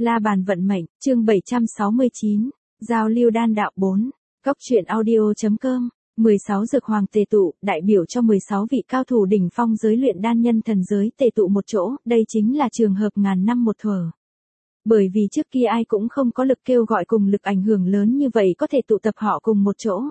La bàn vận mệnh, chương 769, giao lưu đan đạo 4, Cốc truyện audio.com, 16 dược hoàng tề tụ, đại biểu cho 16 vị cao thủ đỉnh phong giới luyện đan nhân thần giới tề tụ một chỗ, đây chính là trường hợp ngàn năm một thuở. Bởi vì trước kia ai cũng không có lực kêu gọi cùng lực ảnh hưởng lớn như vậy có thể tụ tập họ cùng một chỗ.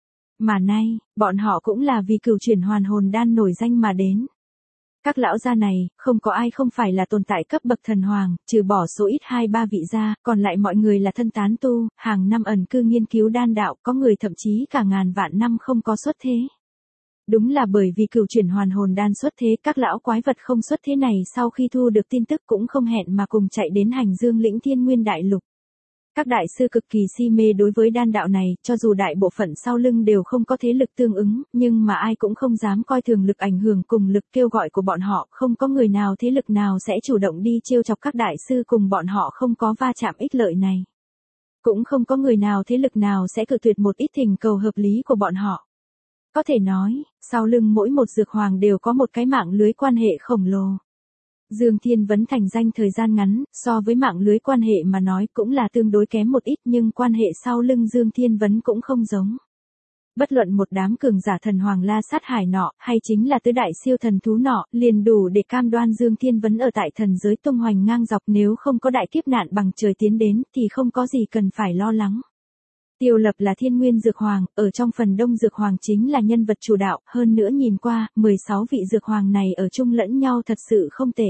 Mà nay, bọn họ cũng là vì cửu chuyển hoàn hồn đan nổi danh mà đến. Các lão gia này, không có ai không phải là tồn tại cấp bậc thần hoàng, trừ bỏ số ít 2-3 vị gia, còn lại mọi người là thân tán tu, hàng năm ẩn cư nghiên cứu đan đạo, có người thậm chí cả ngàn vạn năm không có xuất thế. Đúng là bởi vì cửu chuyển hoàn hồn đan xuất thế, các lão quái vật không xuất thế này sau khi thu được tin tức cũng không hẹn mà cùng chạy đến hành dương lĩnh Thiên Nguyên đại lục. Các đại sư cực kỳ si mê đối với đan đạo này, cho dù đại bộ phận sau lưng đều không có thế lực tương ứng, nhưng mà ai cũng không dám coi thường lực ảnh hưởng cùng lực kêu gọi của bọn họ, không có người nào thế lực nào sẽ chủ động đi trêu chọc các đại sư cùng bọn họ không có va chạm ích lợi này. Cũng không có người nào thế lực nào sẽ cự tuyệt một ít thỉnh cầu hợp lý của bọn họ. Có thể nói, sau lưng mỗi một dược hoàng đều có một cái mạng lưới quan hệ khổng lồ. Dương Thiên Vấn thành danh thời gian ngắn, so với mạng lưới quan hệ mà nói cũng là tương đối kém một ít, nhưng quan hệ sau lưng Dương Thiên Vấn cũng không giống. Bất luận một đám cường giả thần hoàng la sát hải nọ, hay chính là tứ đại siêu thần thú nọ, liền đủ để cam đoan Dương Thiên Vấn ở tại thần giới tung hoành ngang dọc, nếu không có đại kiếp nạn bằng trời tiến đến, thì không có gì cần phải lo lắng. Tiêu Lập là Thiên Nguyên Dược Hoàng, ở trong phần đông Dược Hoàng chính là nhân vật chủ đạo, hơn nữa nhìn qua, 16 vị Dược Hoàng này ở chung lẫn nhau thật sự không tệ.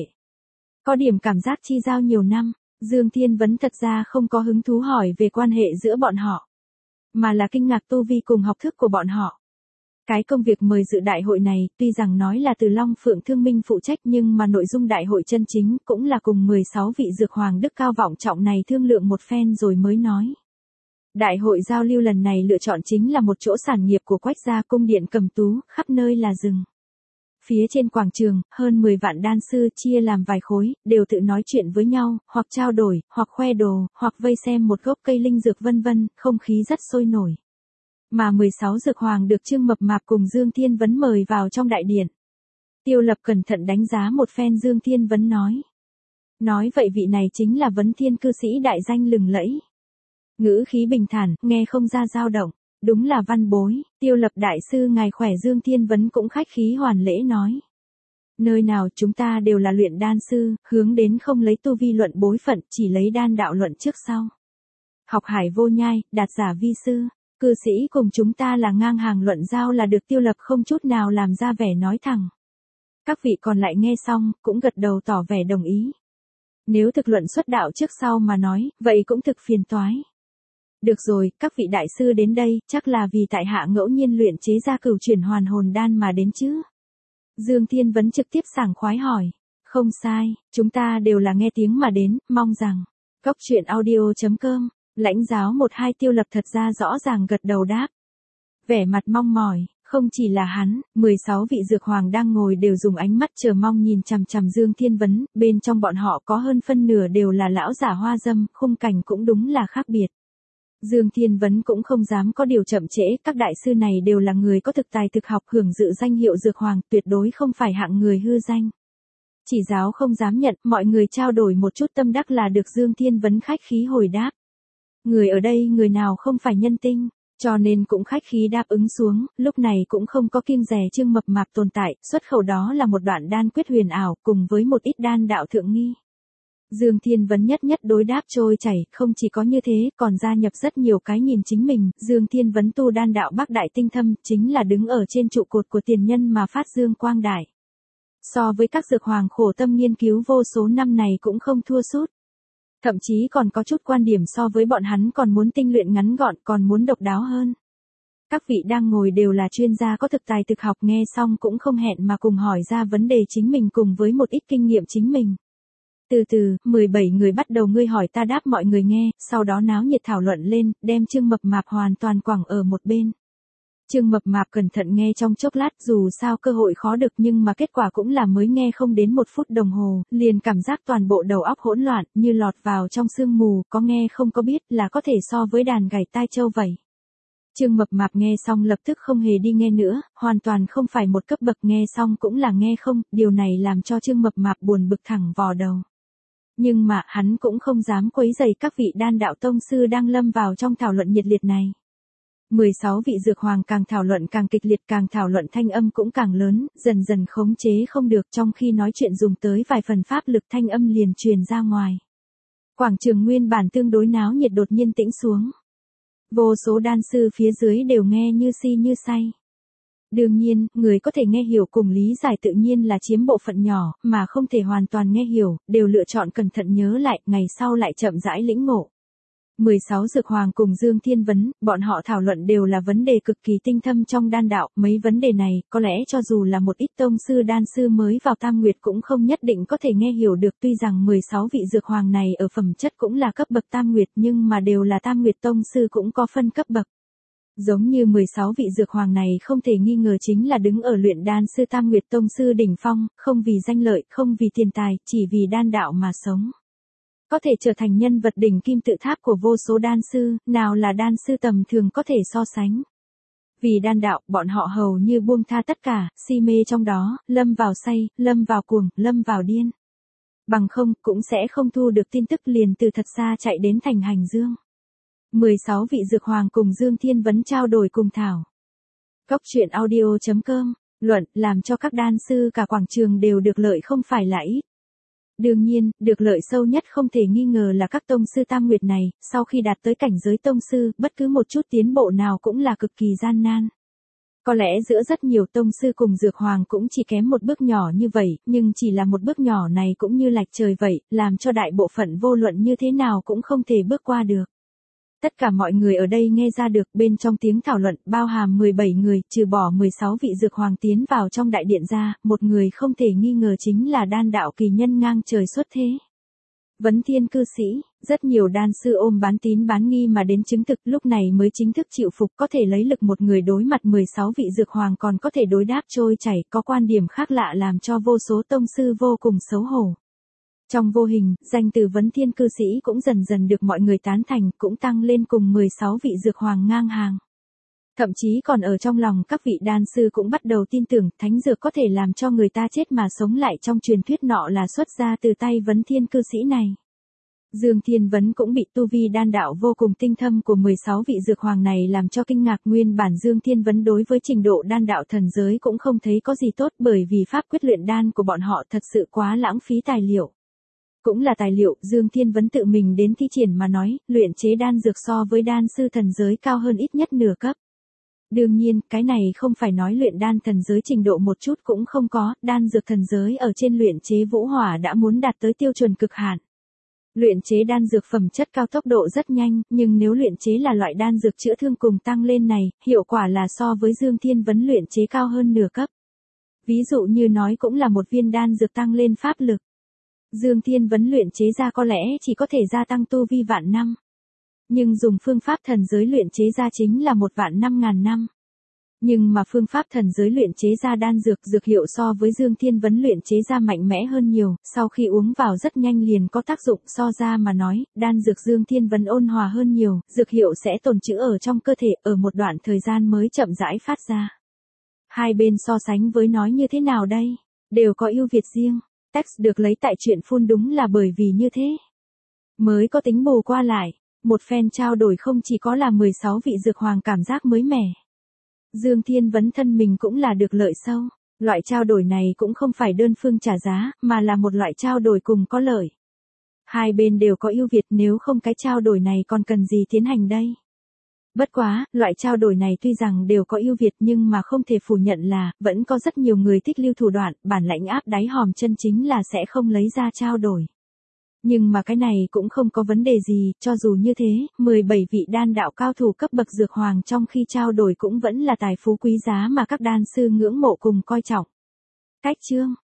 Có điểm cảm giác chi giao nhiều năm, Dương Thiên Vấn thật ra không có hứng thú hỏi về quan hệ giữa bọn họ, mà là kinh ngạc tu vi cùng học thức của bọn họ. Cái công việc mời dự đại hội này, tuy rằng nói là từ Long Phượng Thương Minh phụ trách nhưng mà nội dung đại hội chân chính cũng là cùng 16 vị Dược Hoàng đức cao vọng trọng này thương lượng một phen rồi mới nói. Đại hội giao lưu lần này lựa chọn chính là một chỗ sản nghiệp của Quách gia cung điện Cầm Tú, khắp nơi là rừng. Phía trên quảng trường, hơn 10 vạn đan sư chia làm vài khối, đều tự nói chuyện với nhau, hoặc trao đổi, hoặc khoe đồ, hoặc vây xem một gốc cây linh dược vân vân, không khí rất sôi nổi. Mà 16 dược hoàng được Trương Mập Mạp cùng Dương Thiên Vấn mời vào trong đại điện. Tiêu Lập cẩn thận đánh giá một phen Dương Thiên Vấn nói. Nói vậy vị này chính là Vấn Thiên cư sĩ đại danh lừng lẫy. Ngữ khí bình thản, nghe không ra dao động, đúng là văn bối, Tiêu Lập đại sư ngài khỏe. Dương Thiên Vấn cũng khách khí hoàn lễ nói. Nơi nào chúng ta đều là luyện đan sư, hướng đến không lấy tu vi luận bối phận, chỉ lấy đan đạo luận trước sau. Học hải vô nhai, đạt giả vi sư, cư sĩ cùng chúng ta là ngang hàng luận giao là được. Tiêu Lập không chút nào làm ra vẻ nói thẳng. Các vị còn lại nghe xong, cũng gật đầu tỏ vẻ đồng ý. Nếu thực luận xuất đạo trước sau mà nói, vậy cũng thực phiền toái. Được rồi, các vị đại sư đến đây, chắc là vì tại hạ ngẫu nhiên luyện chế ra cửu chuyển hoàn hồn đan mà đến chứ? Dương Thiên Vấn trực tiếp sảng khoái hỏi. Không sai, chúng ta đều là nghe tiếng mà đến, mong rằng. Cốc truyện audio.com, lãnh giáo 12 Tiêu Lập thật ra rõ ràng gật đầu đáp. Vẻ mặt mong mỏi, không chỉ là hắn, 16 vị dược hoàng đang ngồi đều dùng ánh mắt chờ mong nhìn chằm chằm Dương Thiên Vấn, bên trong bọn họ có hơn phân nửa đều là lão giả hoa dâm, khung cảnh cũng đúng là khác biệt. Dương Thiên Vấn cũng không dám có điều chậm trễ, các đại sư này đều là người có thực tài thực học, hưởng dự danh hiệu dược hoàng, tuyệt đối không phải hạng người hư danh. Chỉ giáo không dám nhận, mọi người trao đổi một chút tâm đắc là được. Dương Thiên Vấn khách khí hồi đáp. Người ở đây người nào không phải nhân tinh, cho nên cũng khách khí đáp ứng xuống, lúc này cũng không có kiêng dè Trương Mập Mạp tồn tại, xuất khẩu đó là một đoạn đan quyết huyền ảo, cùng với một ít đan đạo thượng nghi. Dương Thiên Vấn nhất nhất đối đáp trôi chảy, không chỉ có như thế, còn gia nhập rất nhiều cái nhìn chính mình. Dương Thiên Vấn tu đan đạo bác đại tinh thâm, chính là đứng ở trên trụ cột của tiền nhân mà phát dương quang đại. So với các dược hoàng khổ tâm nghiên cứu vô số năm này cũng không thua sút. Thậm chí còn có chút quan điểm so với bọn hắn còn muốn tinh luyện ngắn gọn, còn muốn độc đáo hơn. Các vị đang ngồi đều là chuyên gia có thực tài thực học, nghe xong cũng không hẹn mà cùng hỏi ra vấn đề chính mình cùng với một ít kinh nghiệm chính mình. Từ từ, 17 người bắt đầu ngươi hỏi ta đáp, mọi người nghe, sau đó náo nhiệt thảo luận lên, đem Trương Mập Mạp hoàn toàn quẳng ở một bên. Trương Mập Mạp cẩn thận nghe trong chốc lát, dù sao cơ hội khó được nhưng mà kết quả cũng là mới nghe không đến 1 phút đồng hồ, liền cảm giác toàn bộ đầu óc hỗn loạn, như lọt vào trong sương mù, có nghe không có biết, là có thể so với đàn gảy tai châu vậy. Trương Mập Mạp nghe xong lập tức không hề đi nghe nữa, hoàn toàn không phải một cấp bậc, nghe xong cũng là nghe không, điều này làm cho Trương Mập Mạp buồn bực thẳng vò đầu. Nhưng mà hắn cũng không dám quấy rầy các vị đan đạo tông sư đang lâm vào trong thảo luận nhiệt liệt này. 16 vị dược hoàng càng thảo luận càng kịch liệt, càng thảo luận thanh âm cũng càng lớn, dần dần khống chế không được, trong khi nói chuyện dùng tới vài phần pháp lực thanh âm liền truyền ra ngoài. Quảng trường nguyên bản tương đối náo nhiệt đột nhiên tĩnh xuống. Vô số đan sư phía dưới đều nghe như si như say. Đương nhiên, người có thể nghe hiểu cùng lý giải tự nhiên là chiếm bộ phận nhỏ, mà không thể hoàn toàn nghe hiểu, đều lựa chọn cẩn thận nhớ lại, ngày sau lại chậm rãi lĩnh ngộ. 16 dược hoàng cùng Dương Thiên Vấn, bọn họ thảo luận đều là vấn đề cực kỳ tinh thâm trong đan đạo, mấy vấn đề này, có lẽ cho dù là một ít tông sư đan sư mới vào Tam Nguyệt cũng không nhất định có thể nghe hiểu được, tuy rằng 16 vị dược hoàng này ở phẩm chất cũng là cấp bậc Tam Nguyệt nhưng mà đều là Tam Nguyệt tông sư cũng có phân cấp bậc. Giống như 16 vị dược hoàng này không thể nghi ngờ chính là đứng ở luyện đan sư Tam Nguyệt tông sư đỉnh phong, không vì danh lợi, không vì tiền tài, chỉ vì đan đạo mà sống. Có thể trở thành nhân vật đỉnh kim tự tháp của vô số đan sư, nào là đan sư tầm thường có thể so sánh. Vì đan đạo, bọn họ hầu như buông tha tất cả, si mê trong đó, lâm vào say, lâm vào cuồng, lâm vào điên. Bằng không, cũng sẽ không thu được tin tức liền từ thật xa chạy đến thành Hành Dương. 16 vị dược hoàng cùng Dương Thiên Vấn trao đổi cùng thảo. Cốc truyện audio.com, luận, làm cho các đan sư cả quảng trường đều được lợi không phải là ít. Đương nhiên, được lợi sâu nhất không thể nghi ngờ là các tông sư Tam Nguyệt này, sau khi đạt tới cảnh giới tông sư, bất cứ một chút tiến bộ nào cũng là cực kỳ gian nan. Có lẽ giữa rất nhiều tông sư cùng dược hoàng cũng chỉ kém một bước nhỏ như vậy, nhưng chỉ là một bước nhỏ này cũng như lệch trời vậy, làm cho đại bộ phận vô luận như thế nào cũng không thể bước qua được. Tất cả mọi người ở đây nghe ra được, bên trong tiếng thảo luận bao hàm 17 người, trừ bỏ 16 vị dược hoàng tiến vào trong đại điện ra, một người không thể nghi ngờ chính là đan đạo kỳ nhân ngang trời xuất thế. Vấn Thiên cư sĩ, rất nhiều đan sư ôm bán tín bán nghi mà đến chứng thực, lúc này mới chính thức chịu phục, có thể lấy lực một người đối mặt 16 vị dược hoàng còn có thể đối đáp trôi chảy, có quan điểm khác lạ làm cho vô số tông sư vô cùng xấu hổ. Trong vô hình, danh từ Vấn Thiên cư sĩ cũng dần dần được mọi người tán thành, cũng tăng lên cùng 16 vị dược hoàng ngang hàng. Thậm chí còn ở trong lòng các vị đan sư cũng bắt đầu tin tưởng, thánh dược có thể làm cho người ta chết mà sống lại, trong truyền thuyết nọ là xuất ra từ tay Vấn Thiên cư sĩ này. Dương Thiên Vấn cũng bị tu vi đan đạo vô cùng tinh thâm của 16 vị dược hoàng này làm cho kinh ngạc, nguyên bản Dương Thiên Vấn đối với trình độ đan đạo thần giới cũng không thấy có gì tốt, bởi vì pháp quyết luyện đan của bọn họ thật sự quá lãng phí tài liệu. Cũng là tài liệu, Dương Thiên Vấn tự mình đến thi triển mà nói, luyện chế đan dược so với đan sư thần giới cao hơn ít nhất nửa cấp. Đương nhiên, cái này không phải nói luyện đan thần giới trình độ một chút cũng không có, đan dược thần giới ở trên luyện chế vũ hỏa đã muốn đạt tới tiêu chuẩn cực hạn. Luyện chế đan dược phẩm chất cao tốc độ rất nhanh, nhưng nếu luyện chế là loại đan dược chữa thương cùng tăng lên này, hiệu quả là so với Dương Thiên Vấn luyện chế cao hơn nửa cấp. Ví dụ như nói cũng là một viên đan dược tăng lên pháp lực. Dương Thiên Vấn luyện chế ra có lẽ chỉ có thể gia tăng tu vi vạn năm. Nhưng dùng phương pháp thần giới luyện chế ra chính là 1.500.000 năm. Nhưng mà phương pháp thần giới luyện chế ra đan dược, dược hiệu so với Dương Thiên Vấn luyện chế ra mạnh mẽ hơn nhiều, sau khi uống vào rất nhanh liền có tác dụng, so ra mà nói, đan dược Dương Thiên Vấn ôn hòa hơn nhiều, dược hiệu sẽ tồn trữ ở trong cơ thể, ở một đoạn thời gian mới chậm rãi phát ra. Hai bên so sánh với nói như thế nào đây? Đều có ưu việt riêng. Text được lấy tại truyện phun đúng là bởi vì như thế. Mới có tính bù qua lại, một phen trao đổi không chỉ có là 16 vị dược hoàng cảm giác mới mẻ. Dương Thiên Vấn thân mình cũng là được lợi sâu. Loại trao đổi này cũng không phải đơn phương trả giá, mà là một loại trao đổi cùng có lợi. Hai bên đều có ưu việt, nếu không cái trao đổi này còn cần gì tiến hành đây? Bất quá, loại trao đổi này tuy rằng đều có ưu việt nhưng mà không thể phủ nhận là, vẫn có rất nhiều người thích lưu thủ đoạn, bản lãnh áp đáy hòm chân chính là sẽ không lấy ra trao đổi. Nhưng mà cái này cũng không có vấn đề gì, cho dù như thế, 17 vị đan đạo cao thủ cấp bậc dược hoàng trong khi trao đổi cũng vẫn là tài phú quý giá mà các đan sư ngưỡng mộ cùng coi trọng. Cách chương